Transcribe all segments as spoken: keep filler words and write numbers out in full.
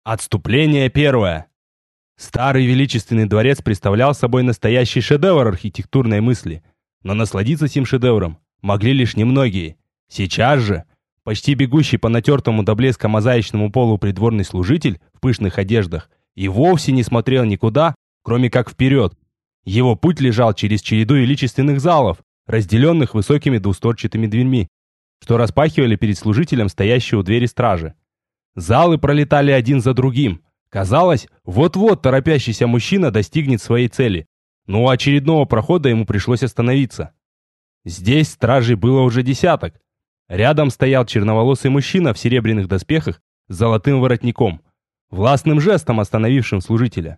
Отступление первое. Старый величественный дворец представлял собой настоящий шедевр архитектурной мысли, но насладиться сим шедевром могли лишь немногие. Сейчас же, почти бегущий по натертому до блеска мозаичному полу придворный служитель в пышных одеждах и вовсе не смотрел никуда, кроме как вперед. Его путь лежал через череду величественных залов, разделенных высокими двустворчатыми дверьми, что распахивали перед служителем стоящие у двери стражи. Залы пролетали один за другим. Казалось, вот-вот торопящийся мужчина достигнет своей цели, но у очередного прохода ему пришлось остановиться. Здесь стражей было уже десяток. Рядом стоял черноволосый мужчина в серебряных доспехах с золотым воротником, властным жестом остановившим служителя.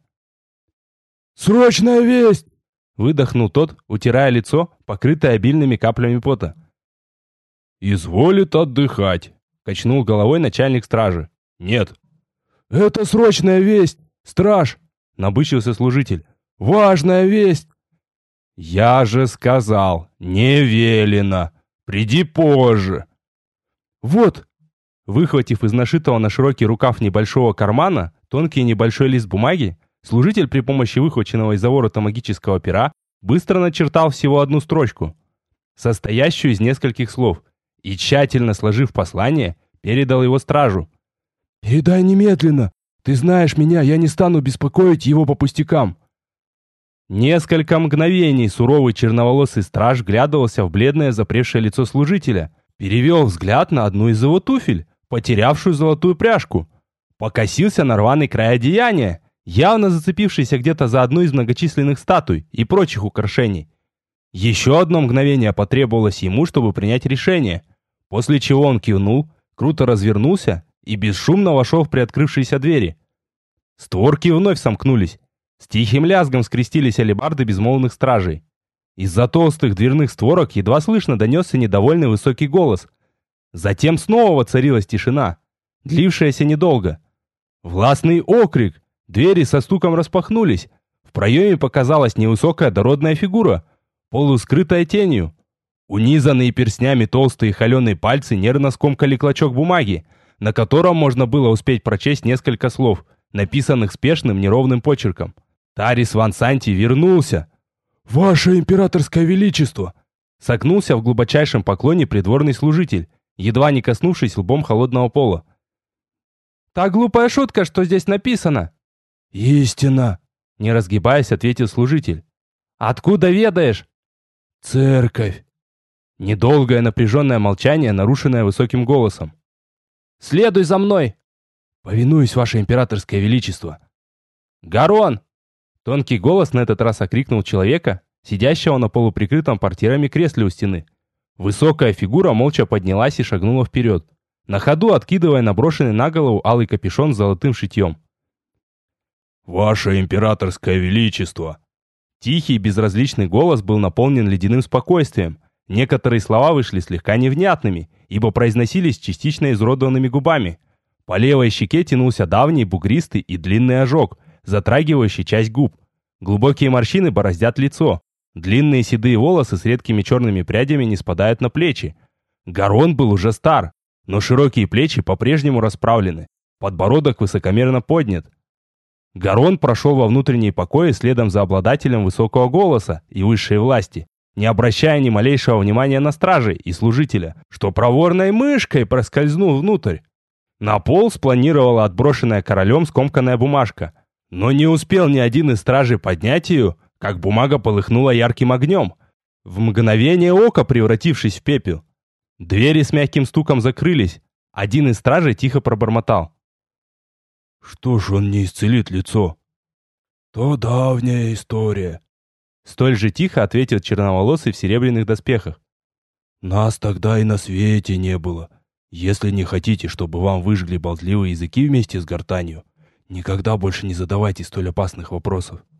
«Срочная весть!» — выдохнул тот, утирая лицо, покрытое обильными каплями пота. «Изволит отдыхать», — качнул головой начальник стражи. «Нет». «Это срочная весть, страж!» — набычился служитель. «Важная весть!» «Я же сказал, не велено. Приди позже». «Вот!» Выхватив из нашитого на широкий рукав небольшого кармана тонкий небольшой лист бумаги, служитель при помощи выхваченного из-за ворота магического пера быстро начертал всего одну строчку, состоящую из нескольких слов, и, тщательно сложив послание, передал его стражу. «Передай немедленно! Ты знаешь меня, я не стану беспокоить его по пустякам!» Несколько мгновений суровый черноволосый страж вглядывался в бледное запревшее лицо служителя, перевел взгляд на одну из его туфель, потерявшую золотую пряжку, покосился на рваный край одеяния, явно зацепившийся где-то за одну из многочисленных статуй и прочих украшений. Еще одно мгновение потребовалось ему, чтобы принять решение, после чего он кивнул, круто развернулся и бесшумно вошел в приоткрывшиеся двери. Створки вновь сомкнулись. С тихим лязгом скрестились алебарды безмолвных стражей. Из-за толстых дверных створок едва слышно донесся недовольный высокий голос. Затем снова воцарилась тишина, длившаяся недолго. Властный окрик, двери со стуком распахнулись. В проеме показалась невысокая дородная фигура, полускрытая тенью. Унизанные перстнями толстые холеные пальцы нервно скомкали клочок бумаги, на котором можно было успеть прочесть несколько слов, написанных спешным неровным почерком. Тарис Ван Санти вернулся. «Ваше императорское величество!» Согнулся в глубочайшем поклоне придворный служитель, едва не коснувшись лбом холодного пола. «Та глупая шутка, что здесь написано!» «Истина!» Не разгибаясь, ответил служитель. «Откуда ведаешь?» «Церковь!» Недолгое напряженное молчание, нарушенное высоким голосом. «Следуй за мной!» «Повинуюсь, ваше императорское величество!» «Гарон!» Тонкий голос на этот раз окрикнул человека, сидящего на полуприкрытом портьерами кресле у стены. Высокая фигура молча поднялась и шагнула вперед, на ходу откидывая наброшенный на голову алый капюшон с золотым шитьем. «Ваше императорское величество!» Тихий безразличный голос был наполнен ледяным спокойствием. Некоторые слова вышли слегка невнятными, ибо произносились частично изуродованными губами. По левой щеке тянулся давний бугристый и длинный ожог, затрагивающий часть губ. Глубокие морщины бороздят лицо. Длинные седые волосы с редкими черными прядями не спадают на плечи. Гарон был уже стар, но широкие плечи по-прежнему расправлены. Подбородок высокомерно поднят. Гарон прошел во внутренние покои следом за обладателем высокого голоса и высшей власти, не обращая ни малейшего внимания на стражей и служителя, что проворной мышкой проскользнул внутрь. На пол спланировала отброшенная королем скомканная бумажка, но не успел ни один из стражей поднять ее, как бумага полыхнула ярким огнем, в мгновение ока превратившись в пепел. Двери с мягким стуком закрылись. Один из стражей тихо пробормотал: «Что ж он не исцелит лицо?» «То давняя история», — столь же тихо ответил черноволосый в серебряных доспехах. «Нас тогда и на свете не было. Если не хотите, чтобы вам выжгли болтливые языки вместе с гортанью, никогда больше не задавайте столь опасных вопросов».